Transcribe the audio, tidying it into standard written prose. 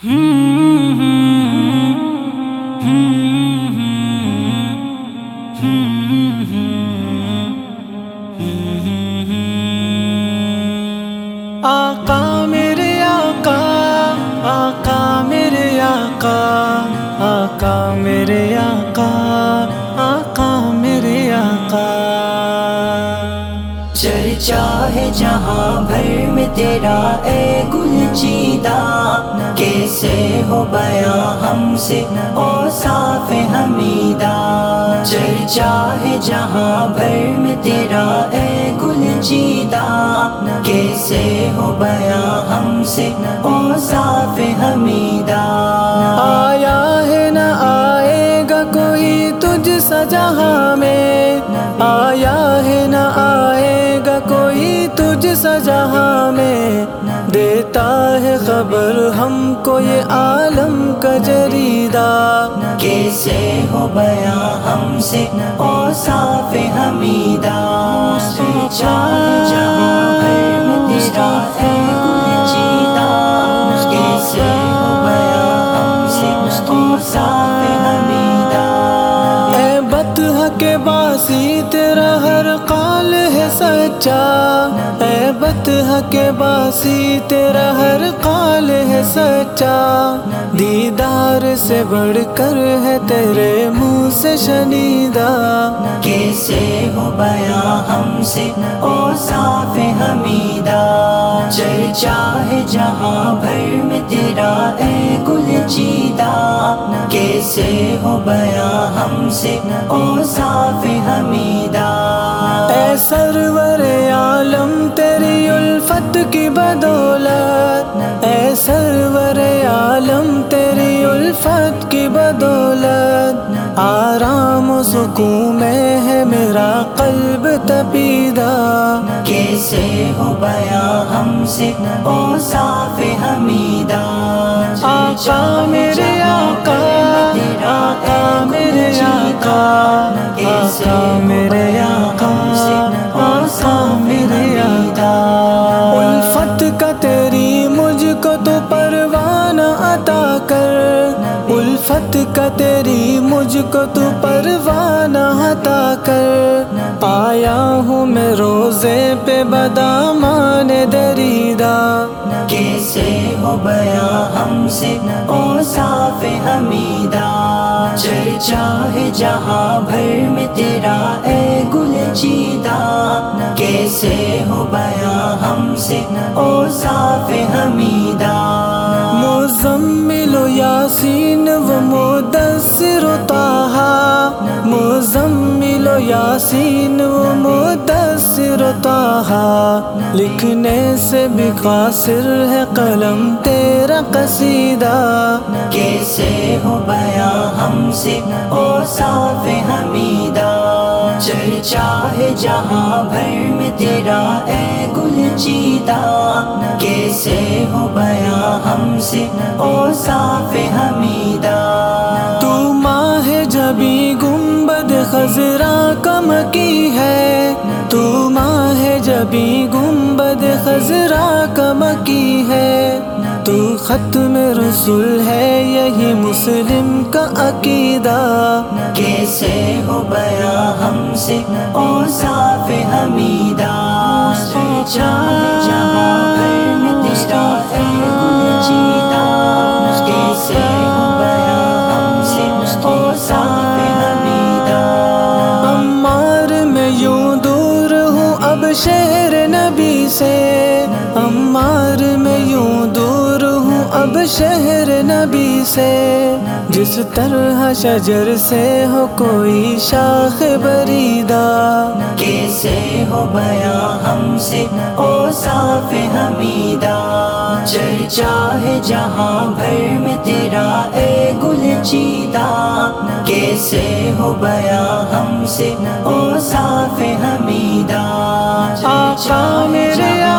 آقا میرے آقا، آقا میرے آقا، آقا میرے آقا، آقا میرے آقا۔ چرچا ہے جہاں بھر میں تیرا اے گل چیدہ، کیسے ہو بیاں ہم سے اوصاف حمیدہ۔ چرچا ہے جہاں بھر میں تیرا اے گل چیدہ، کیسے ہو بیاں ہم سے اوصاف حمیدہ۔ آیا ہے نہ آئے گا کوئی تجھ سا جہاں میں، آیا ہے نہ آئے گا کوئی تجھ سا جہاں میں، دیتا ہے خبر ہم کو یہ عالم کا جریدہ۔ کیسے ہو بیاں ہم سے اوصاف حمیدہ۔ چرچا ہے جہاں بھر میں تیرا اے گل چیدہ، کیسے ہو بیاں ہم سے اوصاف حمیدہ۔ اے بطح کے باسی تیرا ہر قال ہے سچا، اے بطح کے باسی تیرا ہر قال ہے سچا، دیدار سے بڑھ کر ہے تیرے منہ سے شنیدہ۔ کیسے ہو بیاں ہم سے اوصاف حمیدہ۔ چرچا ہے جہاں بھر میں تیرا اے گل چیدہ، کیسے ہو بیاں ہم سے اوصاف حمیدہ۔ اے سرور عالم تیری الفت کی بدولت، اے سرور عالم تیری الفت کی بدولت، آرام و سکون میں ہے میرا قلب تپیدہ۔ کیسے ہو بیاں ہم سے اوصاف حمیدہ۔ آقا میرے آقا، آقا میرے آقا، آقا میرے آقا، آقا میرے آقا۔ الفت کا تیری مجھ کو تو پروانہ عطا کر، الفت کا تیری مجھ کو تو پروانہ عطا کر، آیا ہوں میں روزے پہ بدامان دریدہ۔ کیسے ہو بیاں ہم سے اوصاف حمیدہ۔ چرچا ہے جہاں بھر میں تیرا اے گل چیدہ، کیسے ہو بیاں ہم سے اوصاف حمیدہ۔ مزمل و یاسین و مدثر و طٰہٰ، مزمل و یاسین و مدثر و طٰہٰ، لکھنے سے بھی قاصر ہے قلم تیرا قصیدہ۔ کیسے ہو بیاں ہم سے اوصاف حمیدہ۔ چرچا ہے جہاں بھر میں تیرا اے گل چیدہ، کیسے ہو بیاں ہم سے اوصاف حمیدہ۔ تو ماہ جبی گنبد خضرا کا مکی ہے، تو ماہ جبی گنبد خضرا کا مکی ہے، تو ختم رسول ہے یہی مسلم کا عقیدہ۔ کیسے ہو بیاں ہم سے اوصاف حمیدہ۔ چرچا ہے جہاں بھر میں تیرا اے گل چیدہ، کیسے ہو بیاں ہم سے اوصاف حمیدہ۔ عمار میں یوں دور ہوں اب شہر نبی سے، عمار میں یوں دور ہوں اب شہر نبی سے، جس طرح شجر سے ہو کوئی شاخ بریدہ۔ کیسے ہو بیاں ہم سے اوصاف حمیدہ۔ چرچا ہے جہاں بھر میں تیرا اے گل چیدہ، کیسے ہو بیاں ہم سے اوصاف حمیدہ۔ آقا میرے